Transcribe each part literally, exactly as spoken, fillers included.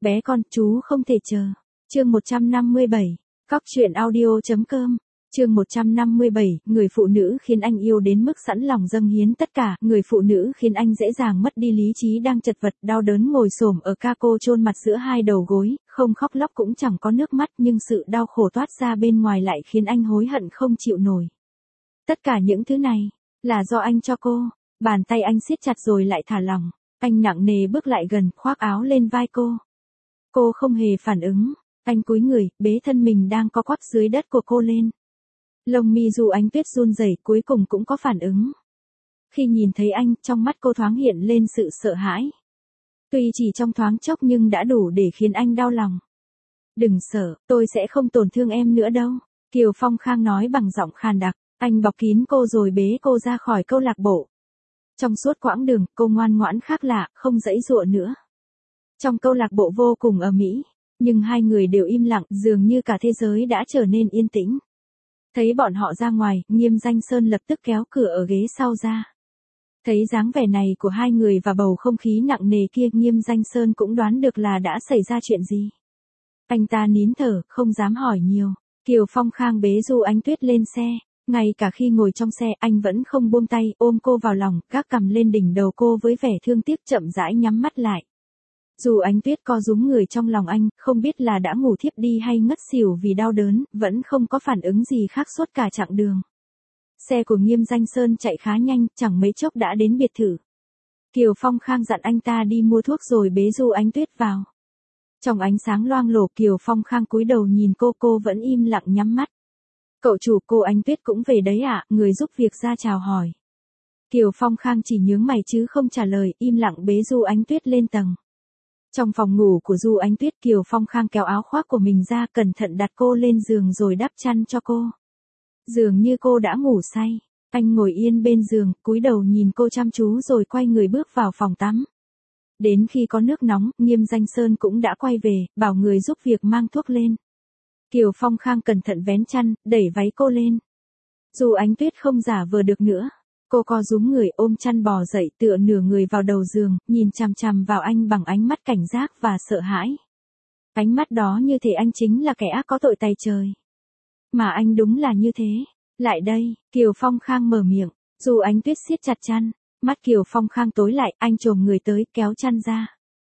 Bé con, chú không thể chờ. Chương một trăm năm mươi bảy. Cóc truyện audio chấm com. Chương một trăm năm mươi bảy, người phụ nữ khiến anh yêu đến mức sẵn lòng dâng hiến tất cả, người phụ nữ khiến anh dễ dàng mất đi lý trí đang chật vật, đau đớn ngồi xổm ở ca cô chôn mặt giữa hai đầu gối, không khóc lóc cũng chẳng có nước mắt, nhưng sự đau khổ toát ra bên ngoài lại khiến anh hối hận không chịu nổi. Tất cả những thứ này là do anh cho cô. Bàn tay anh siết chặt rồi lại thả lỏng, anh nặng nề bước lại gần, khoác áo lên vai cô. Cô không hề phản ứng, anh cúi người, bế thân mình đang co quắp dưới đất của cô lên. Lông mi Du Ánh Tuyết run rẩy, cuối cùng cũng có phản ứng. Khi nhìn thấy anh, trong mắt cô thoáng hiện lên sự sợ hãi. Tuy chỉ trong thoáng chốc nhưng đã đủ để khiến anh đau lòng. Đừng sợ, tôi sẽ không tổn thương em nữa đâu, Kiều Phong Khang nói bằng giọng khàn đặc. Anh bọc kín cô rồi bế cô ra khỏi câu lạc bộ. Trong suốt quãng đường, cô ngoan ngoãn khác lạ, không giãy giụa nữa. Trong câu lạc bộ vô cùng ầm ĩ, nhưng hai người đều im lặng, dường như cả thế giới đã trở nên yên tĩnh. Thấy bọn họ ra ngoài, Nghiêm Danh Sơn lập tức kéo cửa ở ghế sau ra. Thấy dáng vẻ này của hai người và bầu không khí nặng nề kia, Nghiêm Danh Sơn cũng đoán được là đã xảy ra chuyện gì. Anh ta nín thở, không dám hỏi nhiều. Kiều Phong Khang bế Du Ánh Tuyết lên xe. Ngay cả khi ngồi trong xe, anh vẫn không buông tay, ôm cô vào lòng, gác cằm lên đỉnh đầu cô với vẻ thương tiếc, chậm rãi nhắm mắt lại. Dù Ánh Tuyết co rúm người trong lòng anh, không biết là đã ngủ thiếp đi hay ngất xỉu vì đau đớn, vẫn không có phản ứng gì khác suốt cả chặng đường. Xe của Nghiêm Danh Sơn chạy khá nhanh, chẳng mấy chốc đã đến biệt thự. Kiều Phong Khang dặn anh ta đi mua thuốc rồi bế Du Ánh Tuyết vào. Trong ánh sáng loang lổ, Kiều Phong Khang cúi đầu nhìn cô, cô vẫn im lặng nhắm mắt. Cậu chủ, cô Ánh Tuyết cũng về đấy ạ, à? Người giúp việc ra chào hỏi. Kiều Phong Khang chỉ nhướng mày chứ không trả lời, im lặng bế Du Ánh Tuyết lên tầng. Trong phòng ngủ của Du Ánh Tuyết, Kiều Phong Khang kéo áo khoác của mình ra, cẩn thận đặt cô lên giường rồi đắp chăn cho cô. Dường như cô đã ngủ say, anh ngồi yên bên giường, cúi đầu nhìn cô chăm chú rồi quay người bước vào phòng tắm. Đến khi có nước nóng, Nghiêm Danh Sơn cũng đã quay về, bảo người giúp việc mang thuốc lên. Kiều Phong Khang cẩn thận vén chăn, đẩy váy cô lên. Du Ánh Tuyết không giả vờ được nữa. Cô co rúm người, ôm chăn bò dậy, tựa nửa người vào đầu giường, nhìn chằm chằm vào anh bằng ánh mắt cảnh giác và sợ hãi. Ánh mắt đó như thể anh chính là kẻ ác có tội tày trời. Mà anh đúng là như thế. Lại đây, Kiều Phong Khang mở miệng. Du Ánh Tuyết siết chặt chăn. Mắt Kiều Phong Khang tối lại, anh chồm người tới, kéo chăn ra.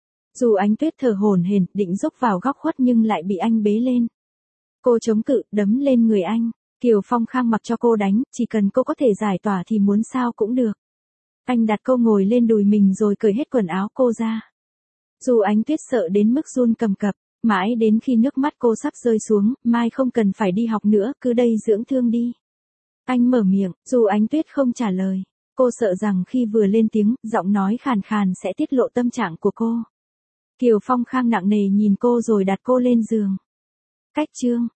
Du Ánh Tuyết thở hổn hển, định rúc vào góc khuất nhưng lại bị anh bế lên. Cô chống cự, đấm lên người anh. Kiều Phong Khang mặc cho cô đánh, chỉ cần cô có thể giải tỏa thì muốn sao cũng được. Anh đặt cô ngồi lên đùi mình rồi cởi hết quần áo cô ra. Du Ánh Tuyết sợ đến mức run cầm cập, mãi đến khi nước mắt cô sắp rơi xuống, mai không cần phải đi học nữa, cứ đây dưỡng thương đi. Anh mở miệng, Du Ánh Tuyết không trả lời. Cô sợ rằng khi vừa lên tiếng, giọng nói khàn khàn sẽ tiết lộ tâm trạng của cô. Kiều Phong Khang nặng nề nhìn cô rồi đặt cô lên giường. Cách chương